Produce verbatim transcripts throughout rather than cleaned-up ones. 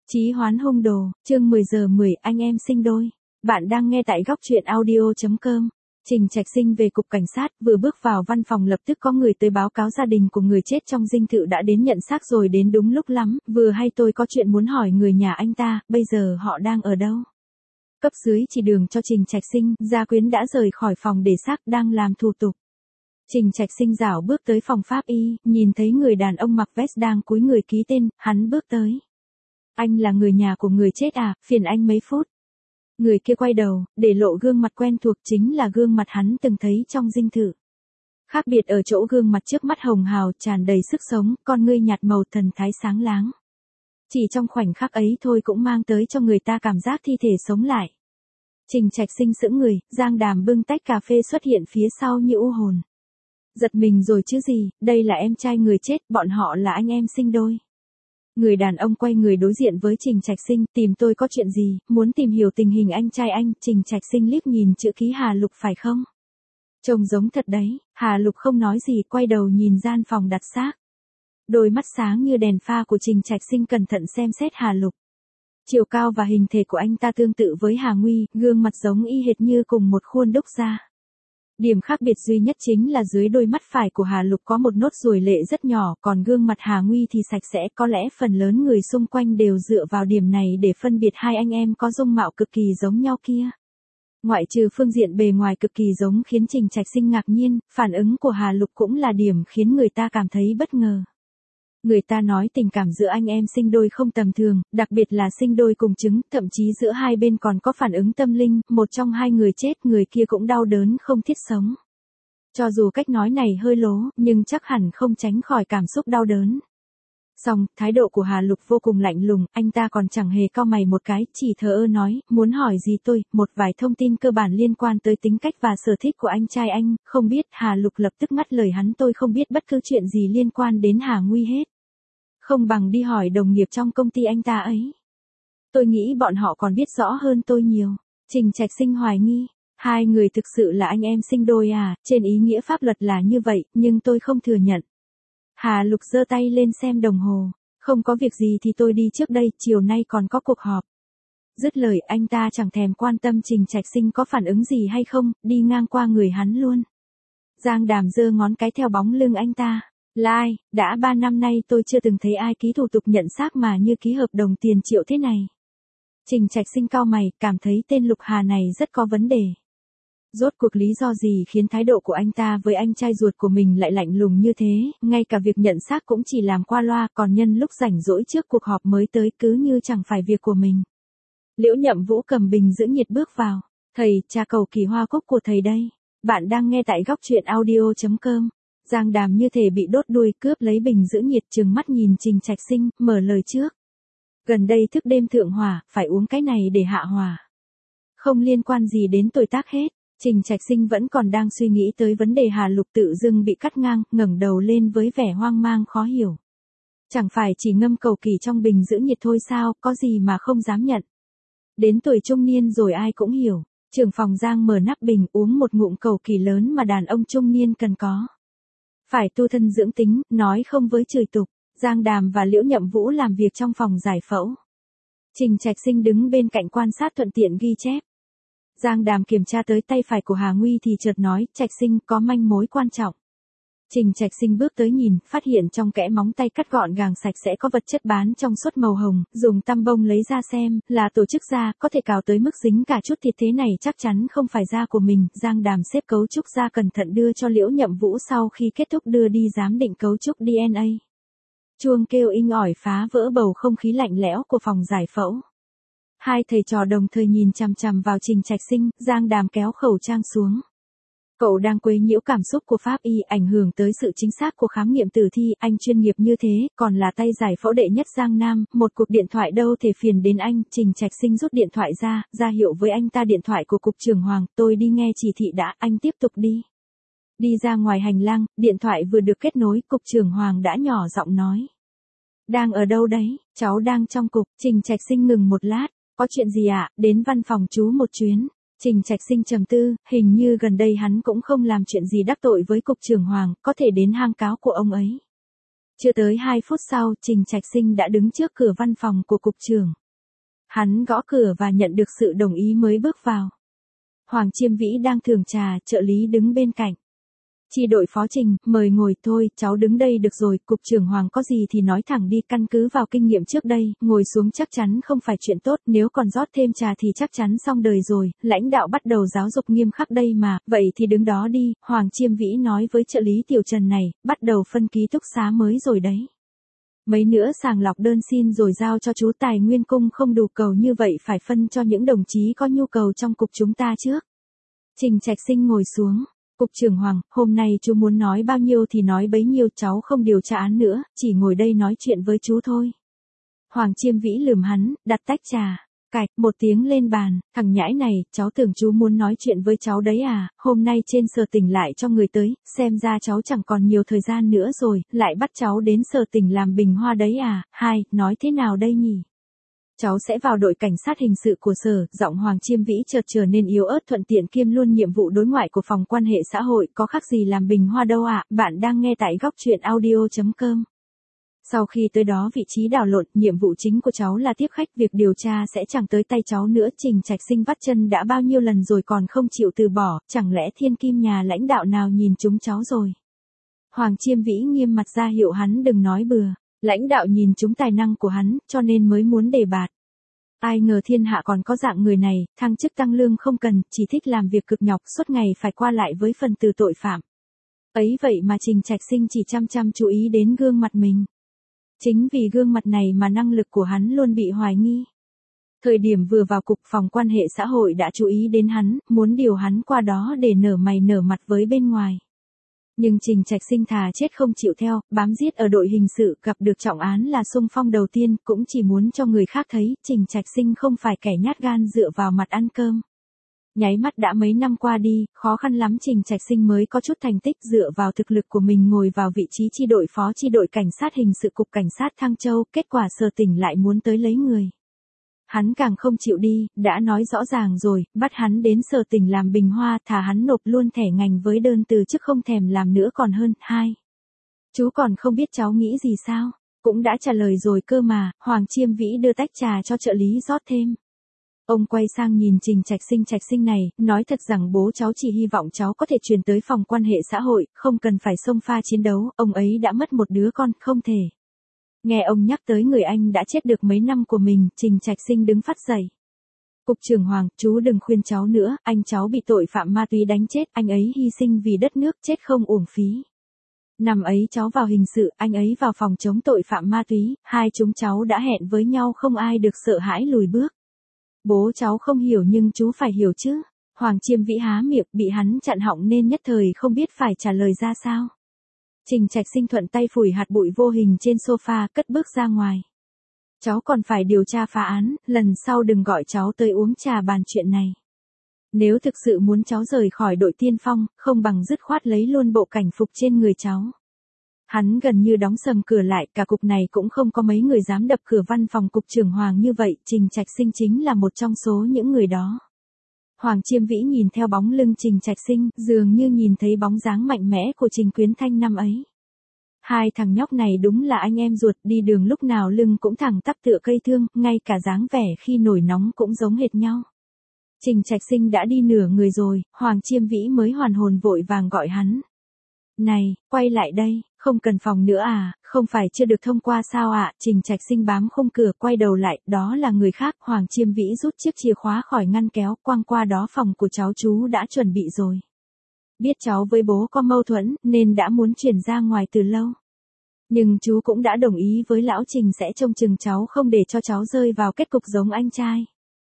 Chí hoán hung đồ, chương mười giờ mười, anh em sinh đôi. Bạn đang nghe tại góc truyện audio chấm com. Trình Trạch Sinh về cục cảnh sát, vừa bước vào văn phòng lập tức có người tới báo cáo gia đình của người chết trong dinh thự đã đến nhận xác rồi, đến đúng lúc lắm, vừa hay tôi có chuyện muốn hỏi người nhà anh ta, bây giờ họ đang ở đâu? Cấp dưới chỉ đường cho Trình Trạch Sinh, gia quyến đã rời khỏi phòng để xác đang làm thủ tục. Trình Trạch Sinh rảo bước tới phòng pháp y, nhìn thấy người đàn ông mặc vest đang cúi người ký tên, hắn bước tới. Anh là người nhà của người chết à, phiền anh mấy phút. Người kia quay đầu, để lộ gương mặt quen thuộc, chính là gương mặt hắn từng thấy trong dinh thự. Khác biệt ở chỗ gương mặt trước mắt hồng hào, tràn đầy sức sống, con ngươi nhạt màu thần thái sáng láng. Chỉ trong khoảnh khắc ấy thôi cũng mang tới cho người ta cảm giác thi thể sống lại. Trình Trạch Sinh sững người, Giang Đàm bưng tách cà phê xuất hiện phía sau như u hồn. Giật mình rồi chứ gì, đây là em trai người chết, bọn họ là anh em sinh đôi. Người đàn ông quay người đối diện với Trình Trạch Sinh, tìm tôi có chuyện gì, muốn tìm hiểu tình hình anh trai anh. Trình Trạch Sinh liếc nhìn chữ ký Hà Lục phải không? Trông giống thật đấy. Hà Lục không nói gì, quay đầu nhìn gian phòng đặt xác. Đôi mắt sáng như đèn pha của Trình Trạch Sinh cẩn thận xem xét Hà Lục. Chiều cao và hình thể của anh ta tương tự với Hà Nguy, gương mặt giống y hệt như cùng một khuôn đúc ra. Điểm khác biệt duy nhất chính là dưới đôi mắt phải của Hà Lục có một nốt ruồi lệ rất nhỏ, còn gương mặt Hà Nguy thì sạch sẽ, có lẽ phần lớn người xung quanh đều dựa vào điểm này để phân biệt hai anh em có dung mạo cực kỳ giống nhau kia. Ngoại trừ phương diện bề ngoài cực kỳ giống khiến Trình Trạch Sinh ngạc nhiên, phản ứng của Hà Lục cũng là điểm khiến người ta cảm thấy bất ngờ. Người ta nói tình cảm giữa anh em sinh đôi không tầm thường, đặc biệt là sinh đôi cùng trứng, thậm chí giữa hai bên còn có phản ứng tâm linh, một trong hai người chết, người kia cũng đau đớn không thiết sống. Cho dù cách nói này hơi lố, nhưng chắc hẳn không tránh khỏi cảm xúc đau đớn. Song, thái độ của Hà Lục vô cùng lạnh lùng, anh ta còn chẳng hề cau mày một cái, chỉ thờ ơ nói, muốn hỏi gì tôi, một vài thông tin cơ bản liên quan tới tính cách và sở thích của anh trai anh, không biết. Hà Lục lập tức ngắt lời hắn, tôi không biết bất cứ chuyện gì liên quan đến Hà Nguy hết. Không bằng đi hỏi đồng nghiệp trong công ty anh ta ấy. Tôi nghĩ bọn họ còn biết rõ hơn tôi nhiều. Trình Trạch Sinh hoài nghi, hai người thực sự là anh em sinh đôi à, trên ý nghĩa pháp luật là như vậy, nhưng tôi không thừa nhận. Hà Lục giơ tay lên xem đồng hồ, không có việc gì thì tôi đi trước đây, chiều nay còn có cuộc họp. Dứt lời anh ta chẳng thèm quan tâm Trình Trạch Sinh có phản ứng gì hay không, đi ngang qua người hắn luôn. Giang Đàm giơ ngón cái theo bóng lưng anh ta. Lai, đã ba năm nay tôi chưa từng thấy ai ký thủ tục nhận xác mà như ký hợp đồng tiền triệu thế này. Trình Trạch Sinh cau mày, cảm thấy tên Lục Hà này rất có vấn đề. Rốt cuộc lý do gì khiến thái độ của anh ta với anh trai ruột của mình lại lạnh lùng như thế, ngay cả việc nhận xác cũng chỉ làm qua loa, còn nhân lúc rảnh rỗi trước cuộc họp mới tới cứ như chẳng phải việc của mình. Liễu Nhậm Vũ cầm bình giữ nhiệt bước vào. Thầy, trà cầu kỳ hoa cúc của thầy đây. Bạn đang nghe tại góc truyện audio chấm com. Giang Đàm như thể bị đốt đuôi, cướp lấy bình giữ nhiệt, trừng mắt nhìn Trình Trạch Sinh, mở lời trước. Gần đây thức đêm thượng hỏa, phải uống cái này để hạ hỏa. Không liên quan gì đến tuổi tác hết. Trình Trạch Sinh vẫn còn đang suy nghĩ tới vấn đề Hà Lục tự dưng bị cắt ngang, ngẩng đầu lên với vẻ hoang mang khó hiểu. Chẳng phải chỉ ngâm cầu kỳ trong bình giữ nhiệt thôi sao, có gì mà không dám nhận. Đến tuổi trung niên rồi ai cũng hiểu. Trưởng phòng Giang mở nắp bình, uống một ngụm cầu kỳ lớn mà đàn ông trung niên cần có. Phải tu thân dưỡng tính, nói không với chửi tục. Giang Đàm và Liễu Nhậm Vũ làm việc trong phòng giải phẫu. Trình Trạch Sinh đứng bên cạnh quan sát thuận tiện ghi chép. Giang Đàm kiểm tra tới tay phải của Hà Nguy thì chợt nói, Trạch Sinh có manh mối quan trọng. Trình Trạch Sinh bước tới nhìn, phát hiện trong kẽ móng tay cắt gọn gàng sạch sẽ có vật chất bán trong suốt màu hồng, dùng tăm bông lấy ra xem, là tổ chức da, có thể cào tới mức dính cả chút thịt, thế này chắc chắn không phải da của mình. Giang Đàm xếp cấu trúc da cẩn thận đưa cho Liễu Nhậm Vũ sau khi kết thúc đưa đi giám định cấu trúc đê en a. Chuông kêu inh ỏi phá vỡ bầu không khí lạnh lẽo của phòng giải phẫu. Hai thầy trò đồng thời nhìn chằm chằm vào Trình Trạch Sinh, Giang Đàm kéo khẩu trang xuống. Cậu đang quấy nhiễu cảm xúc của pháp y, ảnh hưởng tới sự chính xác của khám nghiệm tử thi, anh chuyên nghiệp như thế, còn là tay giải phẫu đệ nhất Giang Nam, một cuộc điện thoại đâu thể phiền đến anh. Trình Trạch Sinh rút điện thoại ra, ra hiệu với anh ta điện thoại của cục trưởng Hoàng, tôi đi nghe chỉ thị đã, anh tiếp tục đi. Đi ra ngoài hành lang, điện thoại vừa được kết nối, cục trưởng Hoàng đã nhỏ giọng nói. Đang ở đâu đấy, cháu đang trong cục. Trình Trạch Sinh ngừng một lát. Có chuyện gì ạ, à? Đến văn phòng chú một chuyến. Trình Trạch Sinh trầm tư, hình như gần đây hắn cũng không làm chuyện gì đắc tội với cục trưởng Hoàng, có thể đến hang cáo của ông ấy. Chưa tới hai phút sau, Trình Trạch Sinh đã đứng trước cửa văn phòng của cục trưởng. Hắn gõ cửa và nhận được sự đồng ý mới bước vào. Hoàng Chiêm Vĩ đang thưởng trà, trợ lý đứng bên cạnh. Chi đội phó Trình, mời ngồi. Thôi, cháu đứng đây được rồi, cục trưởng Hoàng có gì thì nói thẳng đi, căn cứ vào kinh nghiệm trước đây, ngồi xuống chắc chắn không phải chuyện tốt, nếu còn rót thêm trà thì chắc chắn xong đời rồi, lãnh đạo bắt đầu giáo dục nghiêm khắc đây mà, vậy thì đứng đó đi, Hoàng Chiêm Vĩ nói với trợ lý Tiểu Trần này, bắt đầu phân ký túc xá mới rồi đấy. Mấy nữa sàng lọc đơn xin rồi giao cho chú tài nguyên cung không đủ cầu như vậy phải phân cho những đồng chí có nhu cầu trong cục chúng ta trước. Trình Trạch Sinh ngồi xuống. Cục trưởng Hoàng, hôm nay chú muốn nói bao nhiêu thì nói bấy nhiêu, cháu không điều tra án nữa, chỉ ngồi đây nói chuyện với chú thôi. Hoàng Chiêm Vĩ lườm hắn, đặt tách trà. Cạch, một tiếng lên bàn, thằng nhãi này, cháu tưởng chú muốn nói chuyện với cháu đấy à, hôm nay trên sở tỉnh lại cho người tới, xem ra cháu chẳng còn nhiều thời gian nữa rồi, lại bắt cháu đến sở tỉnh làm bình hoa đấy à, hai, nói thế nào đây nhỉ? Cháu sẽ vào đội cảnh sát hình sự của sở, giọng Hoàng Chiêm Vĩ chợt trở nên yếu ớt thuận tiện kiêm luôn nhiệm vụ đối ngoại của phòng quan hệ xã hội, có khác gì làm bình hoa đâu ạ, bạn đang nghe tại góc truyện audio chấm com. Sau khi tới đó vị trí đảo lộn, nhiệm vụ chính của cháu là tiếp khách, việc điều tra sẽ chẳng tới tay cháu nữa. Trình Trạch Sinh vắt chân đã bao nhiêu lần rồi còn không chịu từ bỏ, chẳng lẽ thiên kim nhà lãnh đạo nào nhìn chúng cháu rồi. Hoàng Chiêm Vĩ nghiêm mặt ra hiệu hắn đừng nói bừa, lãnh đạo nhìn chúng tài năng của hắn, cho nên mới muốn đề bạt. Ai ngờ thiên hạ còn có dạng người này, thăng chức tăng lương không cần, chỉ thích làm việc cực nhọc suốt ngày phải qua lại với phần tử tội phạm. Ấy vậy mà Trình Trạch Sinh chỉ chăm chăm chú ý đến gương mặt mình. Chính vì gương mặt này mà năng lực của hắn luôn bị hoài nghi. Thời điểm vừa vào cục, phòng quan hệ xã hội đã chú ý đến hắn, muốn điều hắn qua đó để nở mày nở mặt với bên ngoài. Nhưng Trình Trạch Sinh thà chết không chịu theo, bám giết ở đội hình sự, gặp được trọng án là xung phong đầu tiên, cũng chỉ muốn cho người khác thấy, Trình Trạch Sinh không phải kẻ nhát gan dựa vào mặt ăn cơm. Nháy mắt đã mấy năm qua đi, khó khăn lắm Trình Trạch Sinh mới có chút thành tích, dựa vào thực lực của mình ngồi vào vị trí chi đội phó chi đội cảnh sát hình sự cục cảnh sát Thăng Châu, kết quả sở tỉnh lại muốn tới lấy người. Hắn càng không chịu đi, đã nói rõ ràng rồi, bắt hắn đến sở tỉnh làm bình hoa, thả hắn nộp luôn thẻ ngành với đơn từ chức không thèm làm nữa còn hơn. Hai. Chú còn không biết cháu nghĩ gì sao? Cũng đã trả lời rồi cơ mà. Hoàng Chiêm Vĩ đưa tách trà cho trợ lý rót thêm. Ông quay sang nhìn Trình Trạch Sinh. Trạch Sinh này, nói thật rằng bố cháu chỉ hy vọng cháu có thể truyền tới phòng quan hệ xã hội, không cần phải xông pha chiến đấu, ông ấy đã mất một đứa con, không thể. Nghe ông nhắc tới người anh đã chết được mấy năm của mình, Trình Trạch Sinh đứng phắt dậy. Cục trưởng Hoàng, chú đừng khuyên cháu nữa, anh cháu bị tội phạm ma túy đánh chết, anh ấy hy sinh vì đất nước, chết không uổng phí. Năm ấy cháu vào hình sự, anh ấy vào phòng chống tội phạm ma túy, hai chúng cháu đã hẹn với nhau không ai được sợ hãi lùi bước. Bố cháu không hiểu nhưng chú phải hiểu chứ. Hoàng Chiêm Vĩ há miệng, bị hắn chặn họng nên nhất thời không biết phải trả lời ra sao. Trình Trạch Sinh thuận tay phủi hạt bụi vô hình trên sofa, cất bước ra ngoài. Cháu còn phải điều tra phá án, lần sau đừng gọi cháu tới uống trà bàn chuyện này. Nếu thực sự muốn cháu rời khỏi đội tiên phong, không bằng dứt khoát lấy luôn bộ cảnh phục trên người cháu. Hắn gần như đóng sầm cửa lại, cả cục này cũng không có mấy người dám đập cửa văn phòng cục trưởng Hoàng như vậy, Trình Trạch Sinh chính là một trong số những người đó. Hoàng Chiêm Vĩ nhìn theo bóng lưng Trình Trạch Sinh, dường như nhìn thấy bóng dáng mạnh mẽ của Trình Quyến Thanh năm ấy. Hai thằng nhóc này đúng là anh em ruột, đi đường lúc nào lưng cũng thẳng tắp tựa cây thương, ngay cả dáng vẻ khi nổi nóng cũng giống hệt nhau. Trình Trạch Sinh đã đi nửa người rồi, Hoàng Chiêm Vĩ mới hoàn hồn vội vàng gọi hắn. Này, quay lại đây, không cần phòng nữa à, không phải chưa được thông qua sao ạ, à? Trình Trạch Sinh bám khung cửa quay đầu lại, đó là người khác. Hoàng Chiêm Vĩ rút chiếc chìa khóa khỏi ngăn kéo, quăng qua đó, phòng của cháu chú đã chuẩn bị rồi. Biết cháu với bố có mâu thuẫn, nên đã muốn chuyển ra ngoài từ lâu. Nhưng chú cũng đã đồng ý với lão Trình sẽ trông chừng cháu không để cho cháu rơi vào kết cục giống anh trai.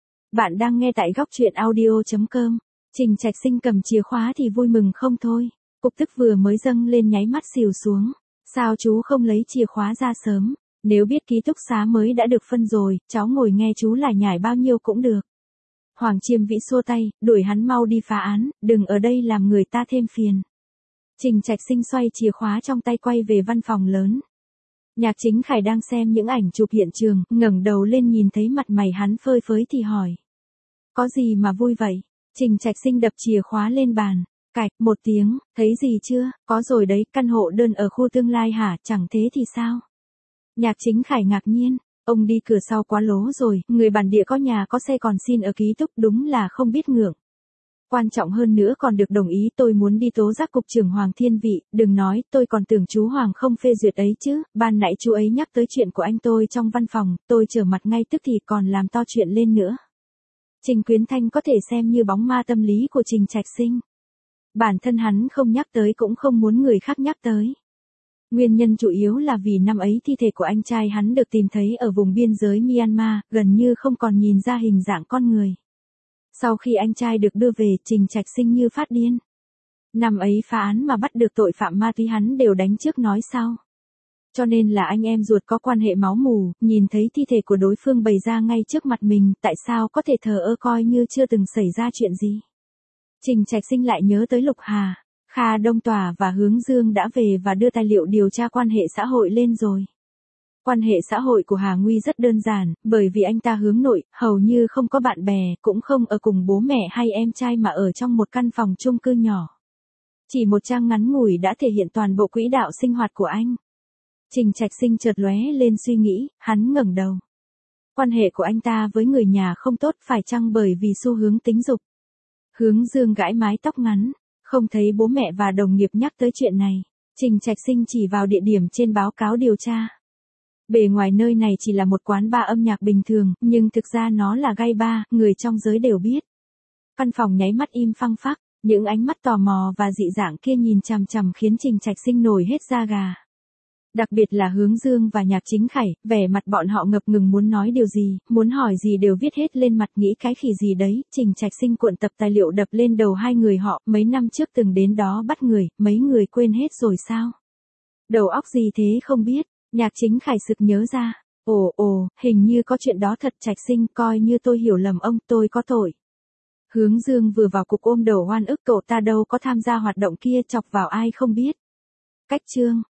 Bạn đang nghe tại góc truyện audio chấm com. Trình Trạch Sinh cầm chìa khóa thì vui mừng không thôi. Cục tức vừa mới dâng lên nháy mắt xỉu xuống. Sao chú không lấy chìa khóa ra sớm? Nếu biết ký túc xá mới đã được phân rồi, cháu ngồi nghe chú lải nhải bao nhiêu cũng được. Hoàng Chiêm Vĩ xua tay, đuổi hắn mau đi phá án, đừng ở đây làm người ta thêm phiền. Trình Trạch Sinh xoay chìa khóa trong tay quay về văn phòng lớn. Nhạc Chính Khải đang xem những ảnh chụp hiện trường, ngẩng đầu lên nhìn thấy mặt mày hắn phơi phới thì hỏi. Có gì mà vui vậy? Trình Trạch Sinh đập chìa khóa lên bàn. Cạch, một tiếng, thấy gì chưa, có rồi đấy, căn hộ đơn ở khu tương lai hả, chẳng thế thì sao? Nhạc Chính Khải ngạc nhiên, ông đi cửa sau quá lố rồi, người bản địa có nhà có xe còn xin ở ký túc, đúng là không biết ngượng. Quan trọng hơn nữa còn được đồng ý, tôi muốn đi tố giác cục trưởng Hoàng Thiên Vị, đừng nói, tôi còn tưởng chú Hoàng không phê duyệt ấy chứ, ban nãy chú ấy nhắc tới chuyện của anh tôi trong văn phòng, tôi trở mặt ngay tức thì còn làm to chuyện lên nữa. Trình Quyến Thanh có thể xem như bóng ma tâm lý của Trình Trạch Sinh. Bản thân hắn không nhắc tới cũng không muốn người khác nhắc tới. Nguyên nhân chủ yếu là vì năm ấy thi thể của anh trai hắn được tìm thấy ở vùng biên giới Myanmar, gần như không còn nhìn ra hình dạng con người. Sau khi anh trai được đưa về, Trình Trạch Sinh như phát điên. Năm ấy phá án mà bắt được tội phạm ma túy hắn đều đánh trước nói sau. Cho nên là anh em ruột có quan hệ máu mủ, nhìn thấy thi thể của đối phương bày ra ngay trước mặt mình, tại sao có thể thờ ơ coi như chưa từng xảy ra chuyện gì. Trình Trạch Sinh lại nhớ tới Lục Hà, Kha Đông Tòa và Hướng Dương đã về và đưa tài liệu điều tra quan hệ xã hội lên rồi. Quan hệ xã hội của Hà Nguy rất đơn giản, bởi vì anh ta hướng nội, hầu như không có bạn bè, cũng không ở cùng bố mẹ hay em trai mà ở trong một căn phòng chung cư nhỏ. Chỉ một trang ngắn ngủi đã thể hiện toàn bộ quỹ đạo sinh hoạt của anh. Trình Trạch Sinh chợt lóe lên suy nghĩ, hắn ngẩng đầu. Quan hệ của anh ta với người nhà không tốt, phải chăng bởi vì xu hướng tính dục? Hướng Dương gãi mái tóc ngắn, không thấy bố mẹ và đồng nghiệp nhắc tới chuyện này. Trình Trạch Sinh chỉ vào địa điểm trên báo cáo điều tra. Bề ngoài nơi này chỉ là một quán bar âm nhạc bình thường, nhưng thực ra nó là gay bar, người trong giới đều biết. Căn phòng nháy mắt im phăng phắc, những ánh mắt tò mò và dị dạng kia nhìn chằm chằm khiến Trình Trạch Sinh nổi hết da gà. Đặc biệt là Hướng Dương và Nhạc Chính Khải, vẻ mặt bọn họ ngập ngừng muốn nói điều gì, muốn hỏi gì đều viết hết lên mặt, nghĩ cái khỉ gì đấy. Trình Trạch Sinh cuộn tập tài liệu đập lên đầu hai người họ, mấy năm trước từng đến đó bắt người, mấy người quên hết rồi sao? Đầu óc gì thế không biết. Nhạc Chính Khải sực nhớ ra, ồ ồ, hình như có chuyện đó thật. Trạch Sinh, coi như tôi hiểu lầm ông, tôi có tội. Hướng Dương vừa vào cục ôm đầu oan ức, cậu ta đâu có tham gia hoạt động kia, chọc vào ai không biết. Cách chương